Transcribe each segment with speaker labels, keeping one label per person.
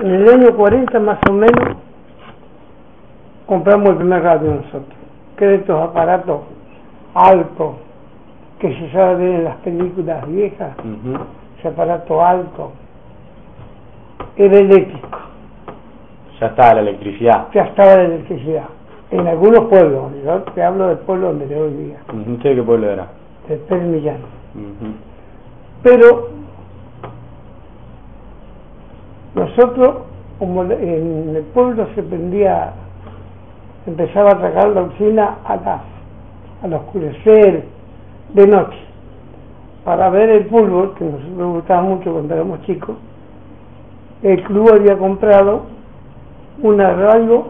Speaker 1: En el año 40 más o menos compramos el primer radio nosotros, que de estos aparatos altos que se sabe ver en las películas viejas, ese aparato alto, era eléctrico.
Speaker 2: Ya estaba la electricidad.
Speaker 1: Ya estaba la electricidad. En algunos pueblos, yo te hablo del pueblo donde yo vivía.
Speaker 2: ¿Usted de qué pueblo era?
Speaker 1: De Pérez Millán. Pero nosotros, como en el pueblo se prendía, empezaba a tragar la usina al oscurecer de noche, para ver el fútbol, que nos gustaba mucho cuando éramos chicos. El club había comprado una radio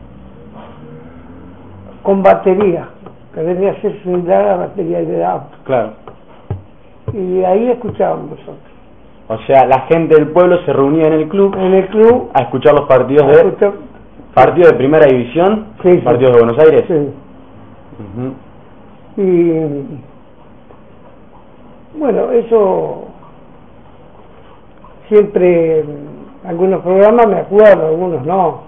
Speaker 1: con batería, que venía a ser similar a la batería de auto.
Speaker 2: Claro.
Speaker 1: Y ahí escuchábamos nosotros.
Speaker 2: O sea, la gente del pueblo se reunía en el club a escuchar los partidos partidos de primera división,
Speaker 1: sí,
Speaker 2: partidos de Buenos Aires.
Speaker 1: Sí. Y bueno, eso siempre, algunos programas me acuerdo, algunos no.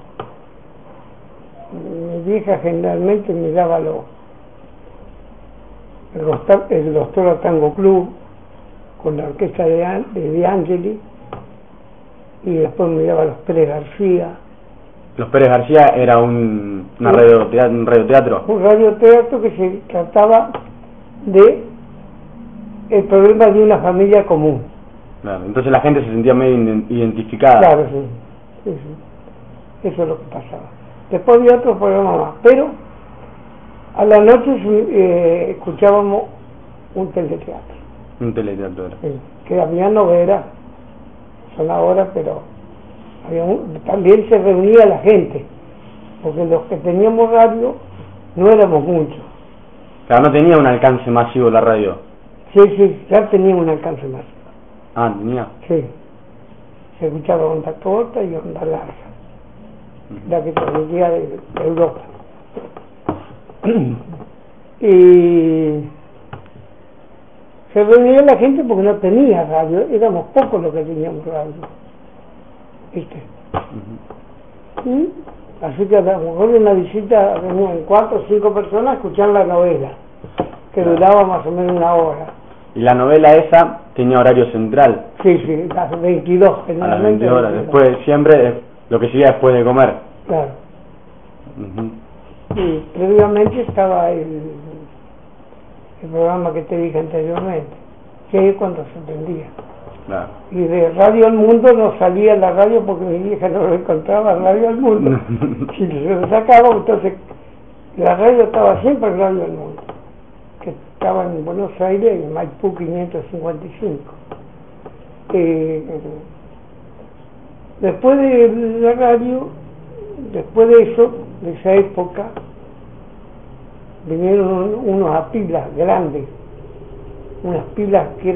Speaker 1: Mi vieja generalmente miraba el Doctor Tango Club con la orquesta de Angeli, y después miraba los Pérez García.
Speaker 2: Los Pérez García era un radioteatro.
Speaker 1: Un radioteatro que se trataba de el problema de una familia común.
Speaker 2: Claro, entonces la gente se sentía medio identificada.
Speaker 1: Claro, sí. Eso es lo que pasaba. Después había otro programa más, pero a la noche escuchábamos un teleteatro.
Speaker 2: Un teleteatro era.
Speaker 1: Sí, que había novelas, son ahora, pero también se reunía la gente, porque los que teníamos radio no éramos muchos.
Speaker 2: Claro, no tenía un alcance masivo la radio.
Speaker 1: Sí, ya tenía un alcance masivo.
Speaker 2: Ah, tenía.
Speaker 1: Sí, se escuchaba onda corta y onda larga, la que transmitía de Europa. Y se reunía la gente porque no tenía radio, éramos pocos los que teníamos radio, ¿viste? Y así que a lo mejor una visita venían 4 o 5 personas a escuchar la novela, que duraba más o menos una hora.
Speaker 2: ¿Y la novela esa tenía horario central?
Speaker 1: Sí, las 22 generalmente.
Speaker 2: A las 22 horas, después, siempre lo que seguía después de comer.
Speaker 1: Claro. Y previamente estaba el programa que te dije anteriormente, que es cuando se prendía.
Speaker 2: Claro.
Speaker 1: Y de Radio al Mundo no salía la radio porque mi hija no lo encontraba, Radio al Mundo. Si se lo sacaba, entonces la radio estaba siempre en Radio al Mundo, que estaba en Buenos Aires, en Maipú 555. Después de la radio, después de eso, de esa época, vinieron unos a pilas grandes, unas pilas que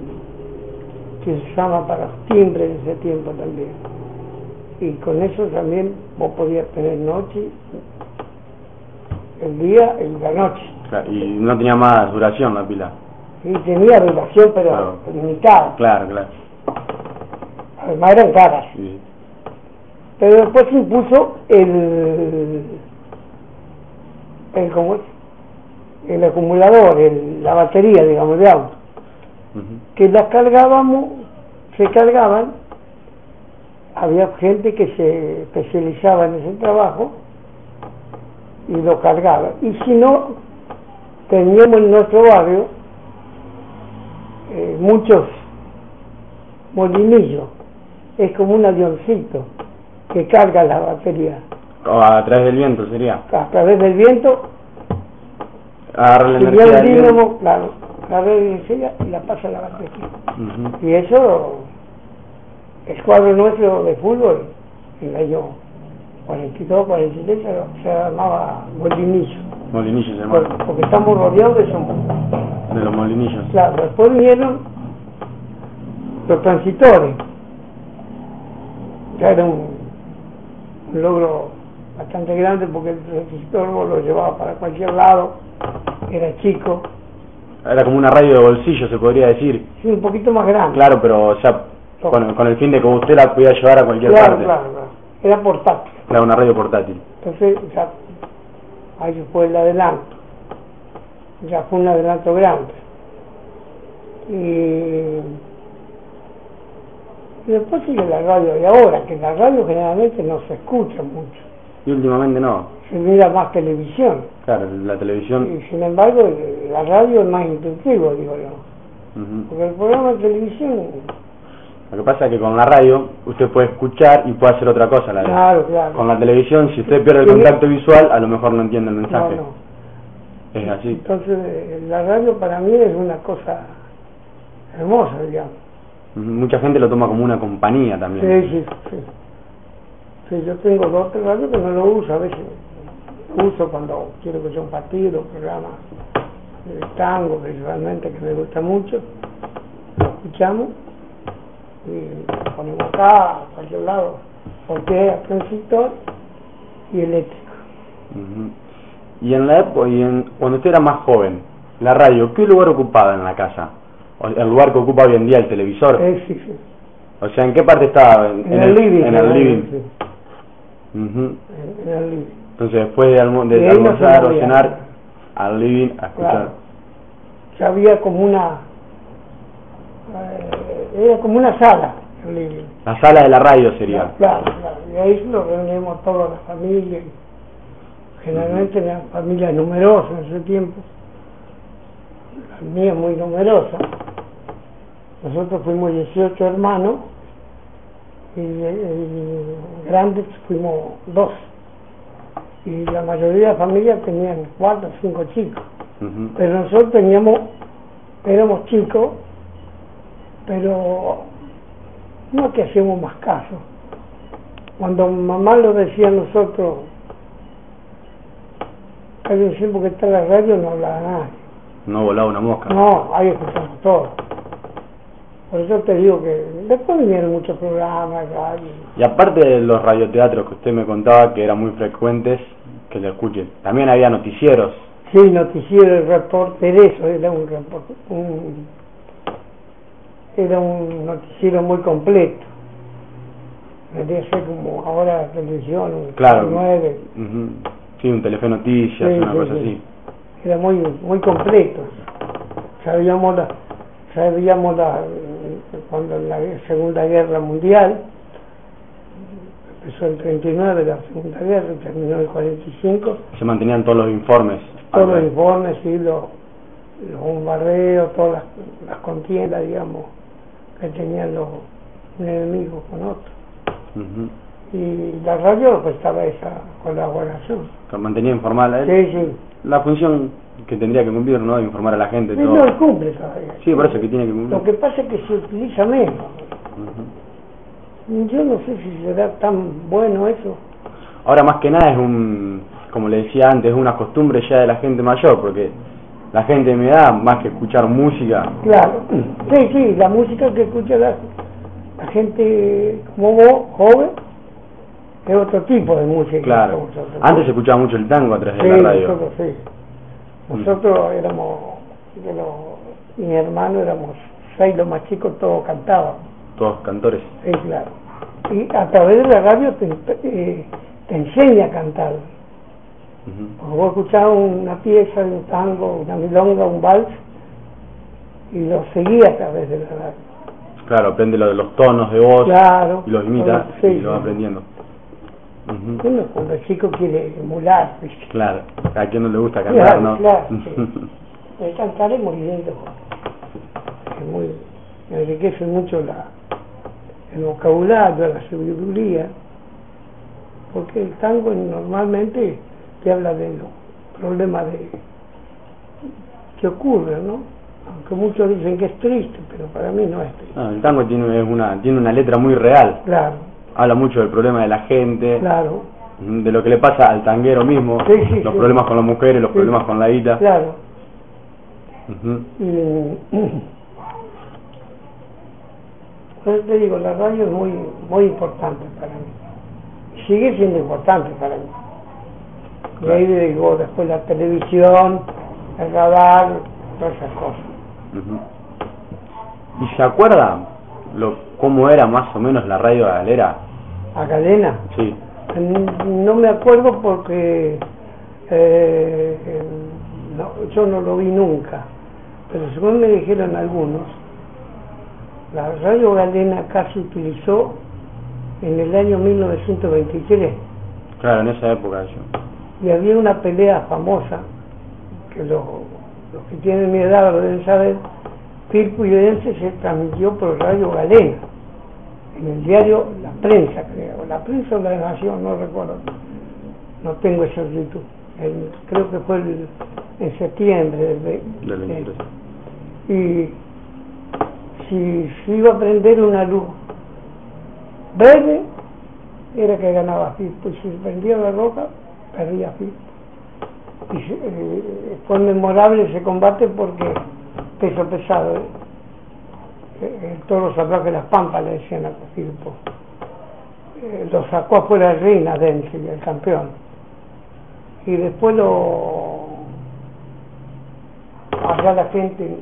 Speaker 1: se usaban para los timbres en ese tiempo también, y con eso también vos podías tener noche, el día y la noche.
Speaker 2: Claro, y no tenía más duración la pila.
Speaker 1: Sí, tenía duración, pero limitada.
Speaker 2: Claro.
Speaker 1: Además eran caras.
Speaker 2: Sí.
Speaker 1: Pero después se impuso el acumulador, la batería, digamos, de auto, que las se cargaban, había gente que se especializaba en ese trabajo y lo cargaba, y si no, teníamos en nuestro barrio muchos molinillos, es como un avioncito que carga la batería.
Speaker 2: A través del viento sería.
Speaker 1: A través del viento,
Speaker 2: agarra la energía del
Speaker 1: viento. Claro, agarra la energía y la pasa a la batería. Y eso, el cuadro nuestro de fútbol, en el año 42, 43, se llamaba molinillo.
Speaker 2: Molinillos, hermano.
Speaker 1: Porque estamos rodeados de esos.
Speaker 2: De los molinillos.
Speaker 1: Claro, después vinieron los transitores. Ya era un logro bastante grande porque el transistor lo llevaba para cualquier lado, era chico.
Speaker 2: Era como una radio de bolsillo, se podría decir.
Speaker 1: Sí, un poquito más grande.
Speaker 2: Claro, pero o sea, Con el fin de que usted la podía llevar a cualquier parte.
Speaker 1: Claro. Era portátil.
Speaker 2: Era una radio portátil.
Speaker 1: Entonces, ya, ahí fue el adelanto. Ya fue un adelanto grande. Y después sigue la radio de ahora, que la radio generalmente no se escucha mucho.
Speaker 2: Y últimamente no.
Speaker 1: Se mira más televisión.
Speaker 2: Claro, la televisión.
Speaker 1: Y sin embargo, la radio es más intuitivo, digo yo. Porque el programa de televisión...
Speaker 2: Lo que pasa es que con la radio usted puede escuchar y puede hacer otra cosa.
Speaker 1: Claro.
Speaker 2: Con la televisión, si usted pierde el contacto visual, a lo mejor no entiende el mensaje.
Speaker 1: No.
Speaker 2: Es así.
Speaker 1: Entonces, la radio para mí es una cosa hermosa, digamos.
Speaker 2: Mucha gente lo toma como una compañía también.
Speaker 1: Sí, yo tengo 2 o 3 radios que no lo uso, a veces lo uso cuando quiero escuchar un partido, un programa de tango, principalmente, que me gusta mucho, lo escuchamos y lo ponemos acá, a cualquier lado, porque es transistor y eléctrico.
Speaker 2: Y en la época, cuando usted era más joven, la radio, ¿qué lugar ocupaba en la casa? El lugar que ocupa hoy en día el televisor.
Speaker 1: Sí.
Speaker 2: O sea, ¿en qué parte estaba?
Speaker 1: En el living.
Speaker 2: En el living.
Speaker 1: Sí. En el living.
Speaker 2: Entonces, después de almorzar o cenar, al living a escuchar.
Speaker 1: Claro. Ya había como era como una sala, el living.
Speaker 2: La sala de la radio sería.
Speaker 1: Claro. Y ahí nos reunimos toda la familia. Generalmente eran familias numerosas en ese tiempo. La mía muy numerosa. Nosotros fuimos 18 hermanos y grandes fuimos 2. Y la mayoría de familias tenían 4 o 5 chicos. Pero nosotros éramos chicos, pero no es que hacíamos más caso. Cuando mamá lo decía a nosotros, casi siempre que está en la radio no hablaba nadie.
Speaker 2: No volaba una mosca.
Speaker 1: No, ahí escuchamos todo. Por eso te digo que después vinieron muchos programas, radio.
Speaker 2: Y aparte de los radioteatros que usted me contaba que eran muy frecuentes que le escuchen, también había noticieros.
Speaker 1: Sí, noticiero, el reporter, eso era un noticiero muy completo. Debería ser como ahora la televisión,
Speaker 2: claro.
Speaker 1: 9.
Speaker 2: Sí, un Telefe Noticias, una cosa así.
Speaker 1: Era muy completo. Sabíamos cuando en la Segunda Guerra Mundial, empezó el 39 la Segunda Guerra, terminó el 45. Se
Speaker 2: mantenían todos los informes.
Speaker 1: Todos los informes, sí, los bombardeos, todas las contiendas, digamos, que tenían los enemigos con otros. Y la radio prestaba esa colaboración.
Speaker 2: ¿Se mantenía informada?
Speaker 1: Sí.
Speaker 2: La función que tendría que cumplir, ¿no? De informar a la gente.
Speaker 1: Sí, todo. No, cumple todavía.
Speaker 2: Sí, por eso que tiene que cumplir.
Speaker 1: Lo que pasa es que se utiliza menos. Yo no sé si será tan bueno eso.
Speaker 2: Ahora más que nada es como le decía antes, es una costumbre ya de la gente mayor, porque la gente de mi edad, más que escuchar música...
Speaker 1: Claro, sí, la música que escucha la gente como vos, joven, es otro tipo de música.
Speaker 2: Claro, antes se escuchaba mucho el tango a través de la radio.
Speaker 1: Nosotros éramos, mi hermano éramos 6 los más chicos, todos cantaban.
Speaker 2: Todos cantores.
Speaker 1: Sí, claro. Y a través de la radio te enseña a cantar. Porque vos escuchabas una pieza de un tango, una milonga, un vals, y lo seguías a través de la radio.
Speaker 2: Claro, aprende lo de los tonos de voz,
Speaker 1: claro,
Speaker 2: y los imita, y lo va aprendiendo.
Speaker 1: Uno cuando el chico quiere emular, ¿viste?
Speaker 2: Claro, a quien no le gusta cantar, ¿no?
Speaker 1: Claro, el cantar es muy lindo, enriquece mucho el vocabulario, la sabiduría, porque el tango normalmente te habla de los problemas que ocurren, ¿no? Aunque muchos dicen que es triste, pero para mí no es triste.
Speaker 2: No, el tango tiene una letra muy real.
Speaker 1: Claro.
Speaker 2: Habla mucho del problema de la gente,
Speaker 1: claro,
Speaker 2: de lo que le pasa al tanguero mismo, los problemas con las mujeres, los problemas con la guita.
Speaker 1: Claro. Pues te digo, la radio es muy importante para mí. Sigue siendo importante para mí. Y ahí llegó después la televisión, el radar, todas esas cosas.
Speaker 2: ¿Y se acuerda cómo era más o menos la radio galera?
Speaker 1: ¿A Galena?
Speaker 2: Sí.
Speaker 1: No me acuerdo porque yo no lo vi nunca, pero según me dijeron algunos, la radio Galena acá se utilizó en el año 1923.
Speaker 2: Claro, en esa época yo.
Speaker 1: Y había una pelea famosa, que los que tienen mi edad lo deben saber, Firpuidense se transmitió por Radio Galena, en el diario La Prensa, creo, La Prensa o La Nación, no recuerdo, no tengo esa exactitud, creo que fue en septiembre del 23. Y si se iba a prender una luz verde, era que ganaba Firpo, y si se prendía la roja, perdía Firpo. Y fue memorable ese combate porque peso pesado, el toro salvaje de las Pampas, le decían a Firpo, lo sacó afuera de Reina Dense, el campeón, y después allá la gente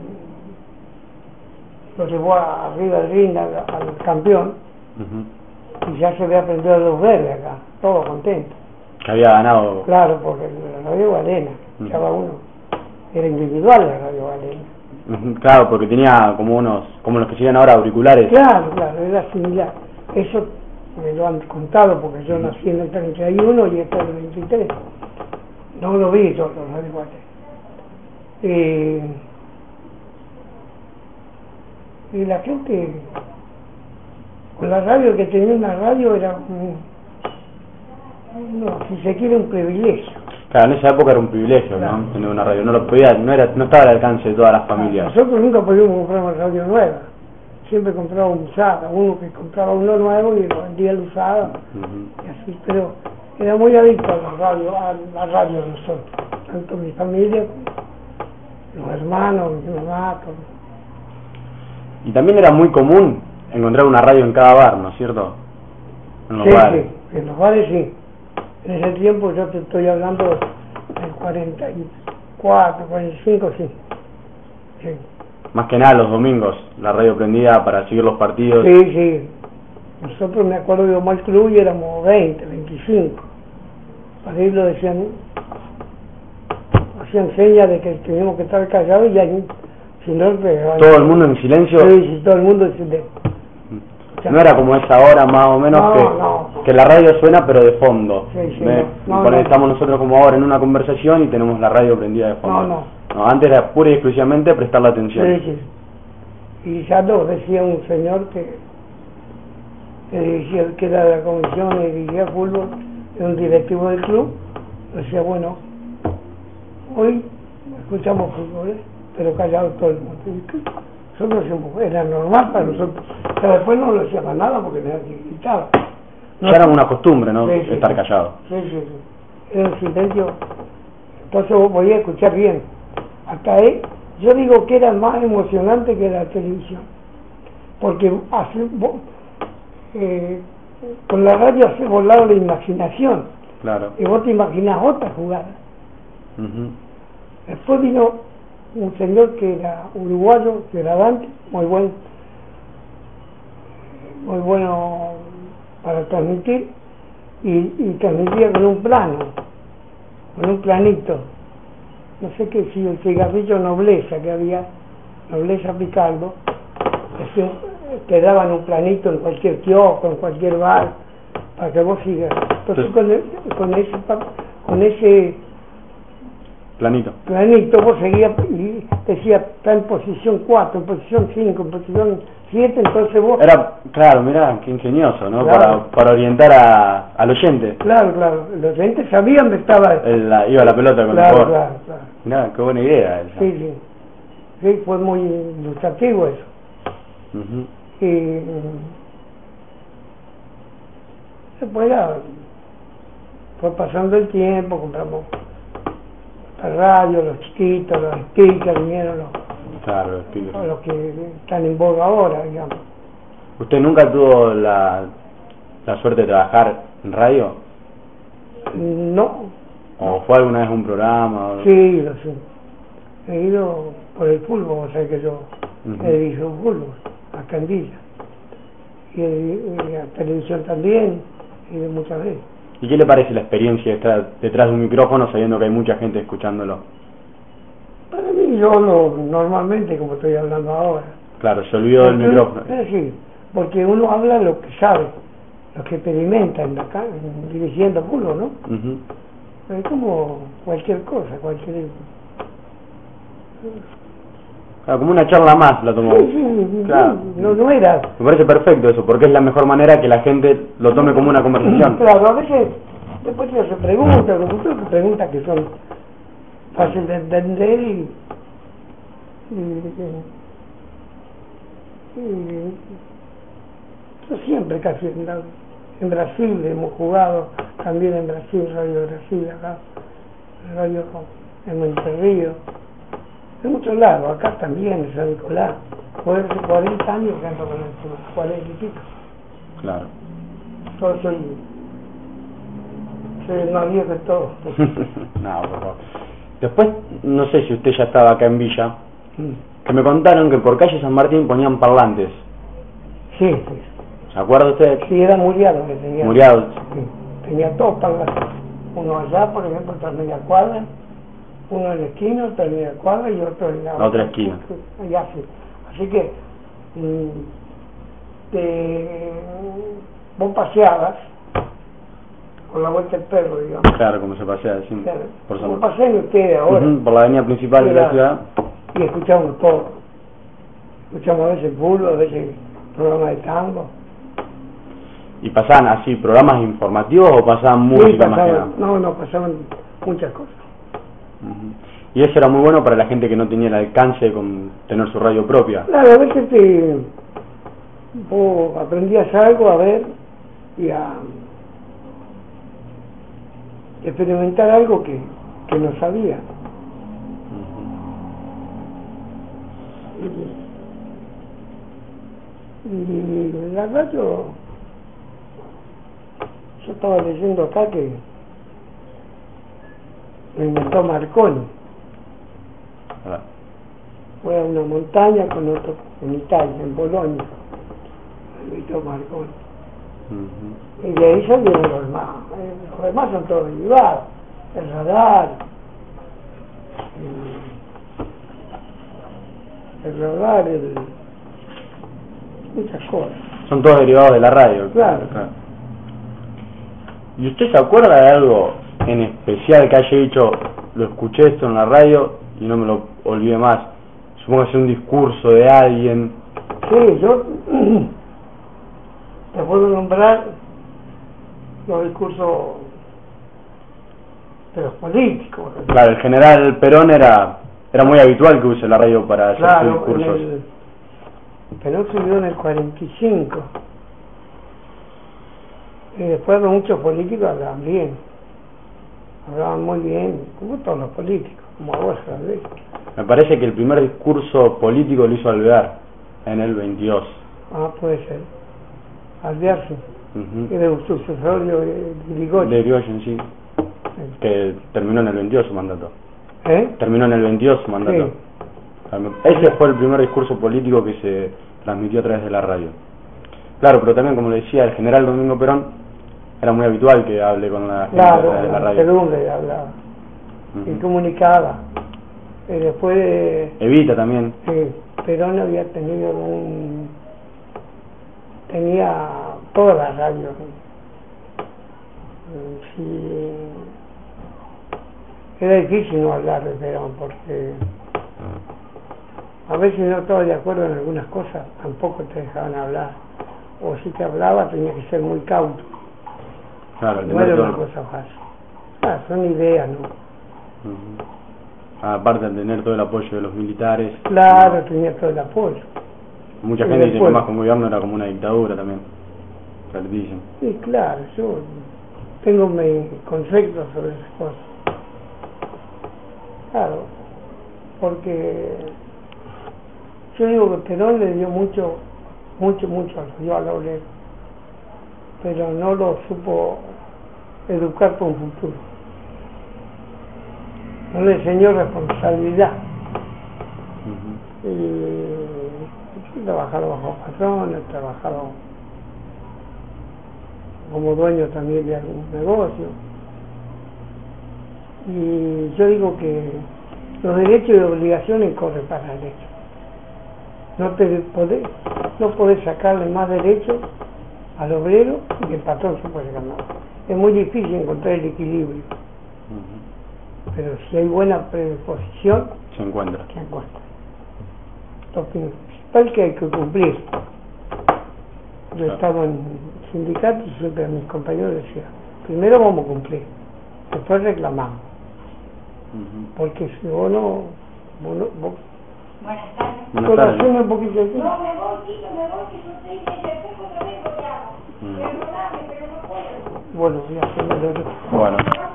Speaker 1: lo llevó arriba de Reina al campeón. Y ya se había prendido los verdes acá, todo contento.
Speaker 2: Que había ganado.
Speaker 1: Claro, porque la Radio Galena, cada uno, era individual la Radio Galena.
Speaker 2: Claro, porque tenía como los que siguen ahora, auriculares.
Speaker 1: Claro, era similar. Eso me lo han contado porque yo nací en el 31 y este es el 23. No lo vi yo, los Radio Galena. Y la gente, con la radio, que tenía una radio era si se quiere, un privilegio.
Speaker 2: Claro, en esa época era un privilegio, claro, ¿no? Tener una radio, no estaba al alcance de todas las familias.
Speaker 1: Nosotros nunca podíamos comprar una radio nueva, siempre comprábamos usada, uno que compraba uno nuevo y lo vendía el usado, y así, pero era muy adicto a la radio de nosotros, tanto mi familia como los hermanos, mi mamá, todo.
Speaker 2: Y también era muy común encontrar una radio en cada bar, ¿no es cierto? En los bares.
Speaker 1: Sí, en los bares sí. En ese tiempo, yo te estoy hablando del 44, 45, sí.
Speaker 2: Más que nada los domingos, la radio prendida para seguir los partidos.
Speaker 1: Sí. Nosotros, me acuerdo, íbamos al club y éramos 20, 25. Para ir lo decían, hacían señas de que teníamos que estar callados y ahí, si no,
Speaker 2: todo el mundo en silencio.
Speaker 1: Sí, todo el mundo en silencio.
Speaker 2: No era como es ahora, más o menos, que la radio suena pero de fondo.
Speaker 1: Sí,
Speaker 2: estamos nosotros como ahora en una conversación y tenemos la radio prendida de fondo. No, antes era pura y exclusivamente prestar la atención.
Speaker 1: Sí. Y ya lo decía un señor que dirigía, que era de la comisión y dirigía fútbol, era un directivo del club, decía, bueno, hoy escuchamos fútbol, pero callado todo el mundo. Nosotros era normal para nosotros, pero después no lo decía para nada porque era que gritaba.
Speaker 2: Ya era una costumbre, ¿no?
Speaker 1: Sí,
Speaker 2: estar callado.
Speaker 1: Sí. Era un silencio, entonces vos podías escuchar bien. Hasta ahí, yo digo que era más emocionante que la televisión, porque con la radio hace volar la imaginación.
Speaker 2: Claro.
Speaker 1: Y vos te imaginás otra jugada. Después vino un señor que era uruguayo, que era Dante, muy bueno para transmitir, y transmitía con un planito, no sé qué, si el cigarrillo Nobleza que había, Nobleza Picaldo, te daban un planito en cualquier kiosco, en cualquier bar, para que vos sigas. Entonces con ese planito vos seguías y decía, está en posición 4, en posición 5, en posición 7, entonces vos...
Speaker 2: Era, claro, mirá, qué ingenioso, ¿no?
Speaker 1: Claro.
Speaker 2: Para orientar al oyente.
Speaker 1: Claro, los oyentes sabían dónde estaba...
Speaker 2: iba la pelota con el jugador.
Speaker 1: Claro.
Speaker 2: Mirá, qué buena idea esa.
Speaker 1: Sí, fue muy ilustrativo eso. Y después fue pasando el tiempo, compramos la radio, los chiquitos, los speakers, vinieron los que están en boga ahora, digamos.
Speaker 2: ¿Usted nunca tuvo la suerte de trabajar en radio?
Speaker 1: No.
Speaker 2: ¿O fue alguna vez un programa?
Speaker 1: Sí. He ido por el fútbol, o sea que yo he dirigido un fútbol a Candilla. y a televisión también, y de muchas veces.
Speaker 2: ¿Y qué le parece la experiencia de estar detrás de un micrófono sabiendo que hay mucha gente escuchándolo?
Speaker 1: Para mí, normalmente, como estoy hablando ahora.
Speaker 2: Claro, se olvidó del micrófono.
Speaker 1: Sí, porque uno habla lo que sabe, lo que experimenta dirigiendo puro, ¿no? Es como cualquier cosa,
Speaker 2: Claro, como una charla más la tomó.
Speaker 1: Sí,
Speaker 2: claro.
Speaker 1: No era.
Speaker 2: Me parece perfecto eso, porque es la mejor manera que la gente lo tome como una conversación.
Speaker 1: Claro, a veces después se pregunta, como tú preguntas que son fáciles de entender y yo siempre casi en Brasil hemos jugado, también en Brasil, Radio Brasil, acá, Radio en Monterrío, en muchos lados, acá también, en San Nicolás, por hace 40 años que ando con el 40 y pico.
Speaker 2: Claro.
Speaker 1: Yo soy el más viejo de todos.
Speaker 2: No, por favor. Después, no sé si usted ya estaba acá en Villa, que me contaron que por calle San Martín ponían parlantes.
Speaker 1: Sí.
Speaker 2: ¿Se acuerda usted?
Speaker 1: Sí, era Muriado que tenía.
Speaker 2: Muriado.
Speaker 1: Sí, tenía dos parlantes. Uno allá, por ejemplo, otra media cuadra, uno en la esquina, otro en media cuadra y otro en la
Speaker 2: otra esquina.
Speaker 1: Allá sí. Así que vos paseabas con la vuelta del perro, digamos.
Speaker 2: Claro, como se pasea, sí.
Speaker 1: Claro.
Speaker 2: Como
Speaker 1: pasean ustedes ahora.
Speaker 2: Por la avenida principal de la ciudad.
Speaker 1: Y escuchamos todo. Escuchamos a veces fútbol, a veces programas de tango.
Speaker 2: ¿Y pasaban así programas informativos o pasaban música más que nada?
Speaker 1: No, pasaban muchas cosas.
Speaker 2: Y eso era muy bueno para la gente que no tenía el alcance con tener su radio propia.
Speaker 1: Claro, a veces vos aprendías algo a ver y a experimentar algo que no sabía. Y la radio, yo estaba leyendo acá que lo inventó Marconi. Fue a una montaña con otro en Italia, en Bolonia, lo inventó Marconi. Y de ahí salieron los demás. Los demás son todos derivados. El radar, muchas cosas.
Speaker 2: Son todos derivados de la radio.
Speaker 1: Claro.
Speaker 2: ¿Y usted se acuerda de algo en especial que haya dicho, lo escuché esto en la radio y no me lo olvidé más? Supongo que es un discurso de alguien.
Speaker 1: Sí, yo te puedo nombrar los discursos de los políticos.
Speaker 2: Claro, el general Perón era muy habitual que use la radio para hacer sus discursos.
Speaker 1: Perón subió en el 45. Y después de muchos políticos hablaban bien. Hablaban muy bien, como todos los políticos, como ahora ¿sabes?
Speaker 2: Me parece que el primer discurso político lo hizo Alvear en el 22.
Speaker 1: Ah, puede ser. Alvear sí. Era un sucesorio de Irigoyen.
Speaker 2: De Irigoyen, sí. Que terminó en el 22 su mandato. Terminó en el 22 su mandato. Sí. Ese fue el primer discurso político que se transmitió a través de la radio. Claro, pero también, como le decía, el general Domingo Perón era muy habitual que hable con la gente a través de la radio.
Speaker 1: Claro, hablaba. Y comunicaba. Y después...
Speaker 2: Evita también.
Speaker 1: Sí, Perón había tenido tenía todas las radios. Sí. Era difícil no hablar de Perón porque a veces no estaba de acuerdo en algunas cosas, tampoco te dejaban hablar. O si te hablaba tenía que ser muy cauto.
Speaker 2: Claro,
Speaker 1: no era una cosa fácil. Son ideas, ¿no?
Speaker 2: Aparte de tener todo el apoyo de los militares.
Speaker 1: Claro, tenía todo el apoyo.
Speaker 2: Mucha gente dice que más con gobierno era como una dictadura también. Que le dicen.
Speaker 1: Sí, claro, yo tengo mis conceptos sobre esas cosas. Claro, porque yo digo que Perón le dio mucho a la obrera, pero no lo supo educar para un futuro. No le enseñó responsabilidad. Y trabajaron bajo patrones, trabajaron como dueño también de algún negocio. Y yo digo que los derechos y obligaciones corren paralelos. No podés sacarle más derechos al obrero y que el patrón se puede ganar. Es muy difícil encontrar el equilibrio. Pero si hay buena predisposición,
Speaker 2: se encuentra.
Speaker 1: Lo principal que hay que cumplir. Yo he estado en sindicatos y siempre a mis compañeros decía, primero vamos a cumplir, después reclamamos. Porque si vos no...
Speaker 3: Buenas tardes.
Speaker 2: Buenas tardes.
Speaker 1: Un poquito aquí.
Speaker 3: No, me voy, chico, que yo estoy en el espejo otra vez porque hago. Perdóname, pero no puedo.
Speaker 1: Bueno, ya se me lo...
Speaker 2: Bueno.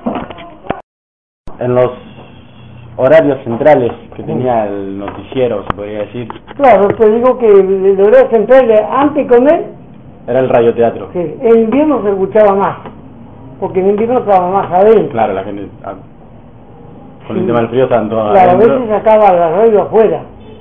Speaker 2: En los horarios centrales que tenía el noticiero, se podría decir.
Speaker 1: Claro, te digo que el horario central antes de comer
Speaker 2: era el radioteatro.
Speaker 1: Sí, en invierno se escuchaba más, porque en invierno estaba más adentro.
Speaker 2: Claro, la gente con el tema del frío estaban todas
Speaker 1: claro,
Speaker 2: adentro.
Speaker 1: a veces sacaba la radio afuera.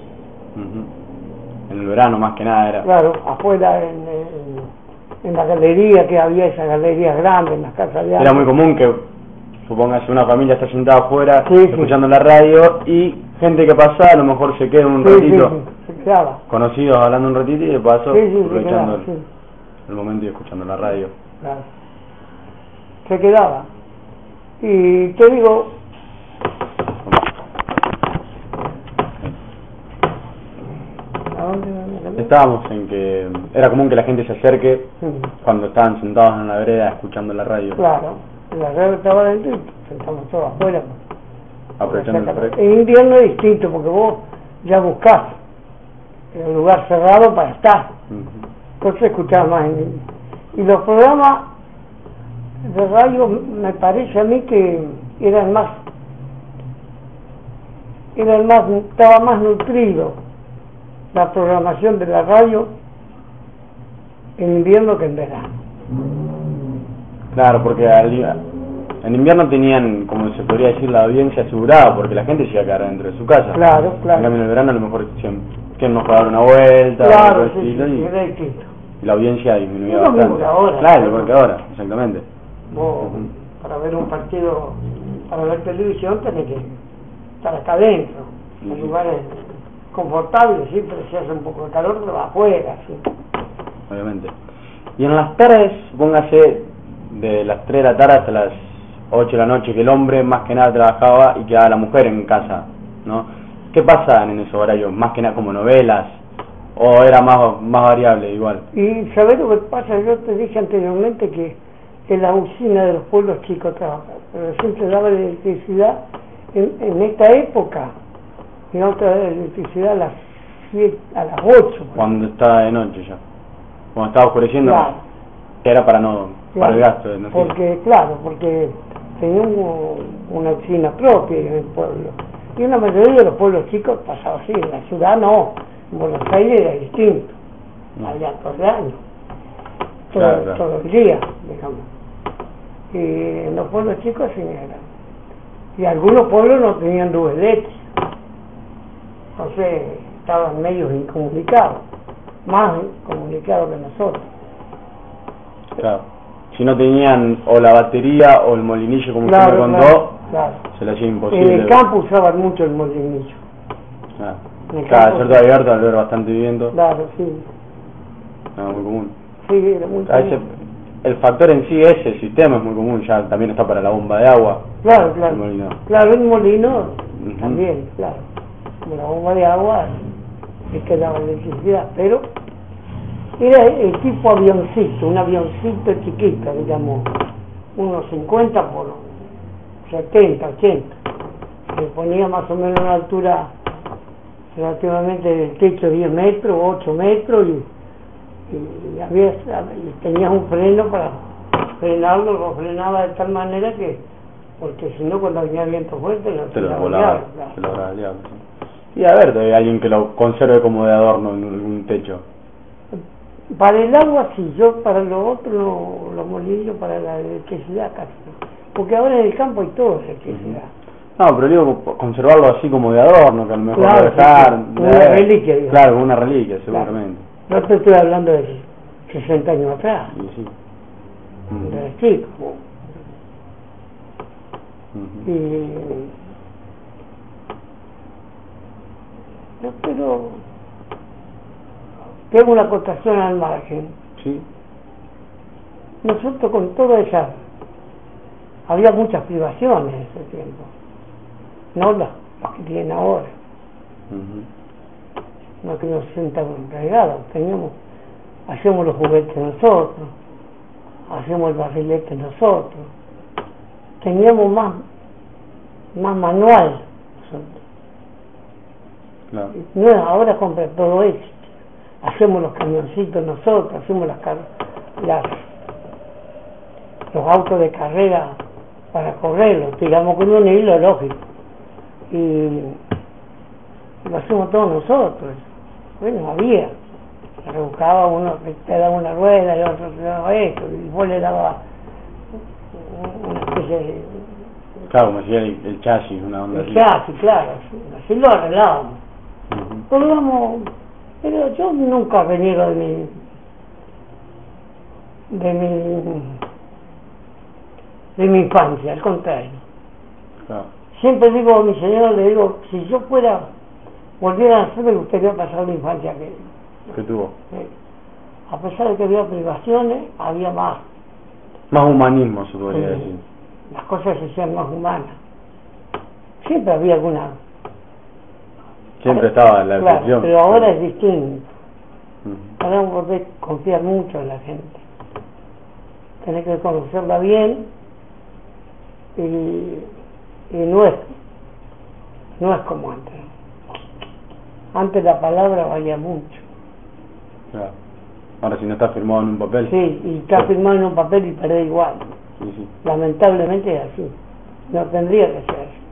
Speaker 2: En el verano más que nada era.
Speaker 1: Claro, afuera en la galería, que había esas galerías grandes, en las casas de
Speaker 2: Era muy común que, supóngase, una familia está sentada afuera, escuchando la radio, y gente que pasaba a lo mejor se queda un ratito,
Speaker 1: se quedaba.
Speaker 2: Conocidos hablando un ratito y de paso aprovechando
Speaker 1: se quedaba,
Speaker 2: el momento y escuchando la radio.
Speaker 1: Claro. Se quedaba. Y te digo,
Speaker 2: estábamos en que era común que la gente se acerque cuando estaban sentados en la vereda escuchando la radio.
Speaker 1: Claro, la radio estaba adentro y sentamos todos afuera.
Speaker 2: Aprovechando el fresco.
Speaker 1: En invierno es distinto porque vos ya buscás el lugar cerrado para estar. Entonces escuchás más. Y los programas de radio me parece a mí que estaba más nutrido la programación de la radio en invierno que en verano.
Speaker 2: Claro, porque en invierno tenían, como se podría decir, la audiencia asegurada, porque la gente se iba a quedar dentro de su casa.
Speaker 1: Claro.
Speaker 2: En cambio en el verano a lo mejor quieren nos dar una vuelta,
Speaker 1: claro,
Speaker 2: era distinto. Y la audiencia disminuía
Speaker 1: bastante.
Speaker 2: Lo mismo que ahora, exactamente.
Speaker 1: Vos, para ver un partido, para ver televisión, tenés que estar acá adentro, en lugares confortables, sí, pero si hace un poco de calor, pero afuera, sí.
Speaker 2: Obviamente. Y en las tardes, póngase de las 3 de la tarde hasta las 8 de la noche, que el hombre más que nada trabajaba y quedaba la mujer en casa, ¿no? ¿Qué pasaban en esos horarios? ¿Más que nada como novelas? ¿O era más variable igual?
Speaker 1: Y ¿sabés lo que pasa? Yo te dije anteriormente que en la usina de los pueblos chicos trabajaba, pero siempre daba electricidad en esta época, y otra electricidad a las 8.
Speaker 2: Cuando estaba de noche ya. Cuando estaba oscureciendo,
Speaker 1: claro.
Speaker 2: Que era para el gasto de energía.
Speaker 1: Porque tenía una usina propia en el pueblo. Y en la mayoría de los pueblos chicos pasaba así, en la ciudad no. En Buenos Aires era distinto. Había todo el año. Todo el día, digamos. Y en los pueblos chicos sí era. Y algunos pueblos no tenían luz eléctrica. Entonces estaban medios incomunicados, más incomunicados que nosotros.
Speaker 2: Claro. Si no tenían o la batería o el molinillo, como usted me contó, se le hacía imposible.
Speaker 1: En el campo usaban mucho el molinillo.
Speaker 2: Cada cierto abierto, al ver bastante viento.
Speaker 1: Claro, sí.
Speaker 2: Era muy común.
Speaker 1: Sí, era muy común.
Speaker 2: El factor en sí, ese sistema es muy común, ya también está para la bomba de agua.
Speaker 1: Claro.
Speaker 2: El molino.
Speaker 1: Claro, el molino también, claro. Como la bomba de agua es que daba electricidad, pero era el tipo avioncito, un avioncito chiquito, digamos, unos 50 por 70, 80. Se ponía más o menos a una altura relativamente del techo 10 metros, 8 metros, y tenías un freno para frenarlo, lo frenaba de tal manera que, porque si no, cuando venía viento fuerte,
Speaker 2: te lo volaba, te lo volaba el diablo. Y a ver, hay alguien que lo conserve como de adorno en un techo.
Speaker 1: Para el agua sí, yo para lo otro, los molillos, para la electricidad casi no. Porque ahora en el campo hay todo electricidad.
Speaker 2: No, pero digo, conservarlo así como de adorno, que a lo mejor
Speaker 1: claro,
Speaker 2: dejar...
Speaker 1: una reliquia, digamos.
Speaker 2: Claro, una reliquia, seguramente.
Speaker 1: No te estoy hablando de 60 años atrás.
Speaker 2: Sí.
Speaker 1: desde chico. Y pero tengo una acotación al margen.
Speaker 2: Sí.
Speaker 1: Nosotros con toda esa, había muchas privaciones en ese tiempo, no las que tienen ahora. No que nos sientan regados, hacíamos los juguetes nosotros, hacíamos el barrilete nosotros, teníamos más manual nosotros.
Speaker 2: Claro.
Speaker 1: No, ahora compra todo eso, hacemos los camioncitos nosotros, hacemos los autos de carrera para correrlos, tiramos con un hilo lógico y lo hacemos todos nosotros. Bueno, había, se rebuscaba, uno te daba una rueda y otro te daba esto, y vos le daba una especie de...
Speaker 2: Claro, como decía el chasis, una onda así.
Speaker 1: El chasis, claro, así lo arreglábamos. Pero yo nunca reniego de mi infancia, al contrario.
Speaker 2: Claro.
Speaker 1: Siempre digo a mi señor, le digo, si yo volviera a nacer, me gustaría pasar la infancia que
Speaker 2: tuvo.
Speaker 1: A pesar de que había privaciones, había más
Speaker 2: humanismo, se podría decir.
Speaker 1: Las cosas se hacían más humanas. Siempre había alguna...
Speaker 2: Siempre estaba la excepción.
Speaker 1: Pero ahora es distinto. Ahora no podés confiar mucho en la gente. Tenés que conocerla bien y no es como antes. Antes la palabra valía mucho.
Speaker 2: Claro. Ahora si no está firmado en un papel.
Speaker 1: Sí, y está firmado en un papel y perdés igual.
Speaker 2: Sí.
Speaker 1: Lamentablemente es así. No tendría que ser así.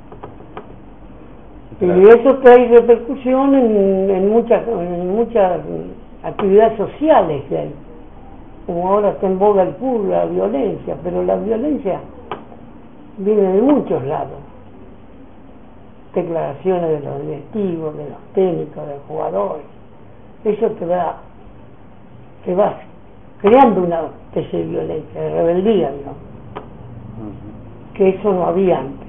Speaker 1: Y eso trae repercusión en muchas actividades sociales que hay. Como ahora está en boga el fútbol, la violencia, pero la violencia viene de muchos lados. Declaraciones de los directivos, de los técnicos, de los jugadores. Eso te va creando una especie de violencia, de rebeldía, ¿no? Que eso no había antes.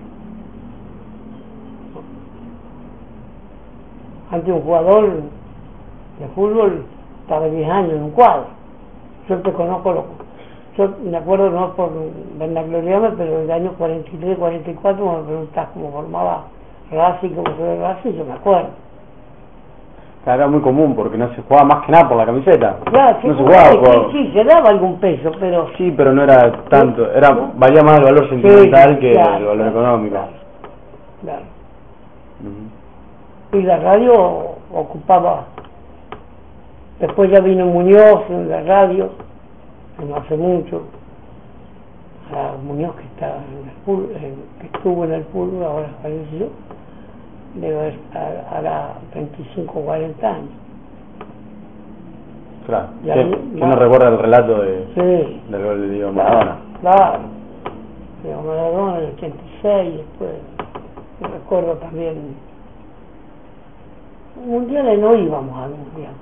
Speaker 1: Antes un jugador de fútbol estaba 10 años en un cuadro. Yo te conozco, yo me acuerdo, no por vanagloriarme, pero en el año 43, 44 me preguntás cómo formaba Racing, cómo se ve Racing, yo me acuerdo.
Speaker 2: Era muy común porque no se jugaba más que nada por la camiseta.
Speaker 1: Claro, sí,
Speaker 2: no se jugaba
Speaker 1: sí, se daba algún peso, pero...
Speaker 2: Sí, pero no era tanto, valía más el valor sentimental que el valor económico.
Speaker 1: Claro. Y la radio ocupaba, después ya vino Muñoz en la radio, no hace mucho, a Muñoz que está que estuvo en el fútbol, ahora falleció, debe hará 25 o 40 años.
Speaker 2: Claro, ¿quién no recuerda el relato del gol de Diego Maradona?
Speaker 1: Claro, Diego Maradona en el 86, después recuerdo también mundiales, no íbamos al mundial.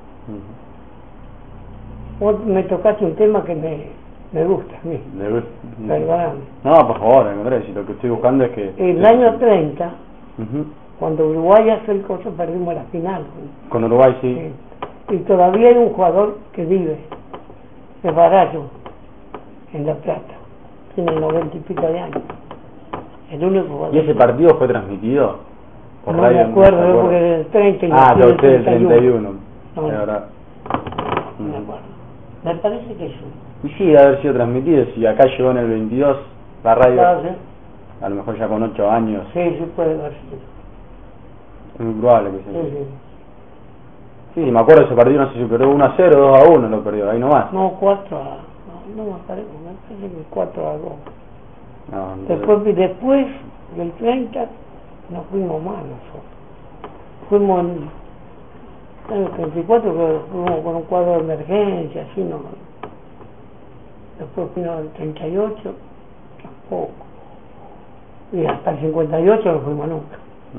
Speaker 1: Vos me tocaste un tema que me gusta a mí. Perdóname.
Speaker 2: No, por favor, Andrés, si lo que estoy buscando es que...
Speaker 1: El año 30, cuando Uruguay hace el coso, perdimos la final.
Speaker 2: Con Uruguay, sí.
Speaker 1: Y todavía hay un jugador que vive, es Barallo, en La Plata. Tiene 90 y pico de años. El único jugador.
Speaker 2: ¿Y ese partido fue transmitido?
Speaker 1: Por radio, me acuerdo, porque el 30 y
Speaker 2: el 31.
Speaker 1: No,
Speaker 2: la verdad.
Speaker 1: No me acuerdo. Me parece que sí.
Speaker 2: Y sí, debe haber sido transmitido. Si acá llegó en el 22, la radio,
Speaker 1: claro, sí.
Speaker 2: A lo mejor ya con 8 años.
Speaker 1: Sí, puede haber sido.
Speaker 2: Es muy probable que sea.
Speaker 1: Sí.
Speaker 2: Sí, me acuerdo de ese partido, no sé si perdió 1-0, 2-1 lo perdió, ahí nomás.
Speaker 1: No, 4-2. No me parece que 4-2.
Speaker 2: No, entonces...
Speaker 1: Después del 30 no fuimos más nosotros. Fuimos en el 34 que fuimos con un cuadro de emergencia, así no. Después fuimos el 38, tampoco. Y hasta el 58 no fuimos nunca.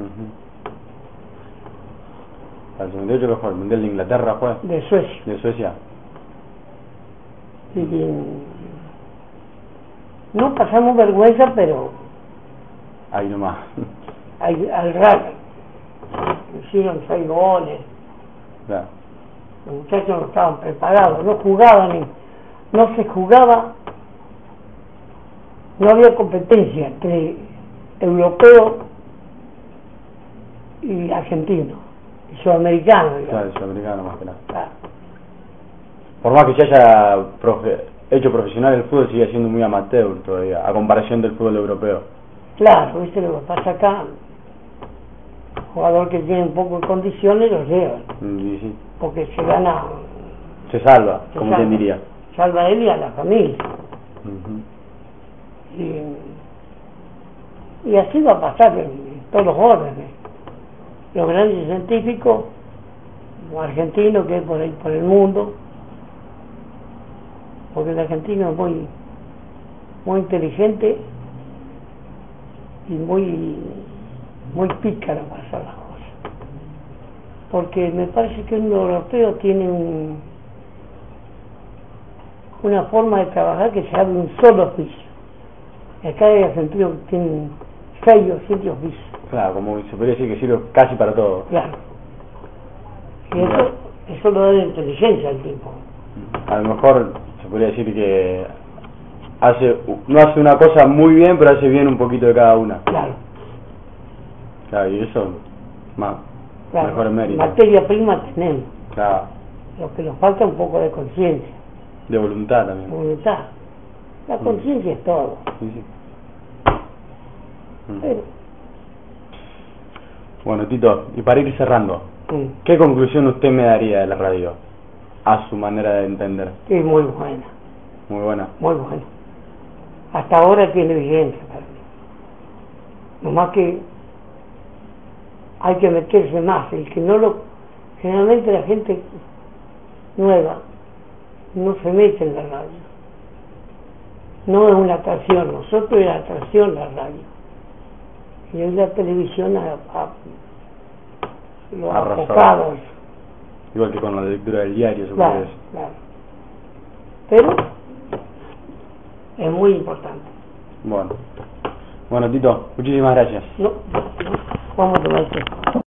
Speaker 2: ¿Al 58 que fue? ¿El Mundial de Inglaterra fue?
Speaker 1: De Suecia.
Speaker 2: ¿De Suecia?
Speaker 1: Y No pasamos vergüenza, pero...
Speaker 2: Ahí nomás.
Speaker 1: Al rato. Hicieron 6 goles.
Speaker 2: Claro.
Speaker 1: Los muchachos no estaban preparados, no jugaban, no se jugaba, no había competencia entre europeo y argentino, y sudamericano.
Speaker 2: Claro, sudamericano más que nada.
Speaker 1: Claro.
Speaker 2: Por más que se haya hecho profesional, el fútbol sigue siendo muy amateur todavía, a comparación del fútbol europeo.
Speaker 1: Claro, viste lo que pasa acá, jugador que tiene un poco de condiciones lo llevan,
Speaker 2: Sí.
Speaker 1: porque se gana,
Speaker 2: se salva, como quien diría.
Speaker 1: Salva a él y a la familia. Y así va a pasar en todos los órdenes. Los grandes científicos, los argentinos que hay por ahí por el mundo, porque el argentino es muy inteligente y muy pícaro para hacer las cosas, porque me parece que un europeo tiene una forma de trabajar que se abre un solo oficio, y acá hay argentinos que tienen 6 o 7 oficios. Claro,
Speaker 2: como se podría decir que sirve casi para todo.
Speaker 1: Claro, y eso lo da la inteligencia al tipo.
Speaker 2: A lo mejor se podría decir que no hace una cosa muy bien, pero hace bien un poquito de cada una. Claro, y eso mejor mérito.
Speaker 1: Materia prima tenemos.
Speaker 2: Claro.
Speaker 1: Lo que nos falta es un poco de conciencia.
Speaker 2: De voluntad también.
Speaker 1: Voluntad. La conciencia es todo.
Speaker 2: Sí.
Speaker 1: Pero...
Speaker 2: Bueno, Tito, y para ir cerrando, ¿qué conclusión usted me daría de la radio? A su manera de entender.
Speaker 1: Es muy buena.
Speaker 2: Muy buena.
Speaker 1: Muy buena. Hasta ahora tiene vigencia para mí. Nomás que hay que meterse más. El que no lo... Generalmente la gente nueva no se mete en la radio. No es una atracción. Nosotros es la atracción la radio. Y hoy la televisión lo ha enfocado.
Speaker 2: Igual que con la lectura del diario, se puede decir.
Speaker 1: Claro. Pero es muy importante.
Speaker 2: Bueno, Tito, muchísimas gracias.
Speaker 1: No, vamos a tomar esto.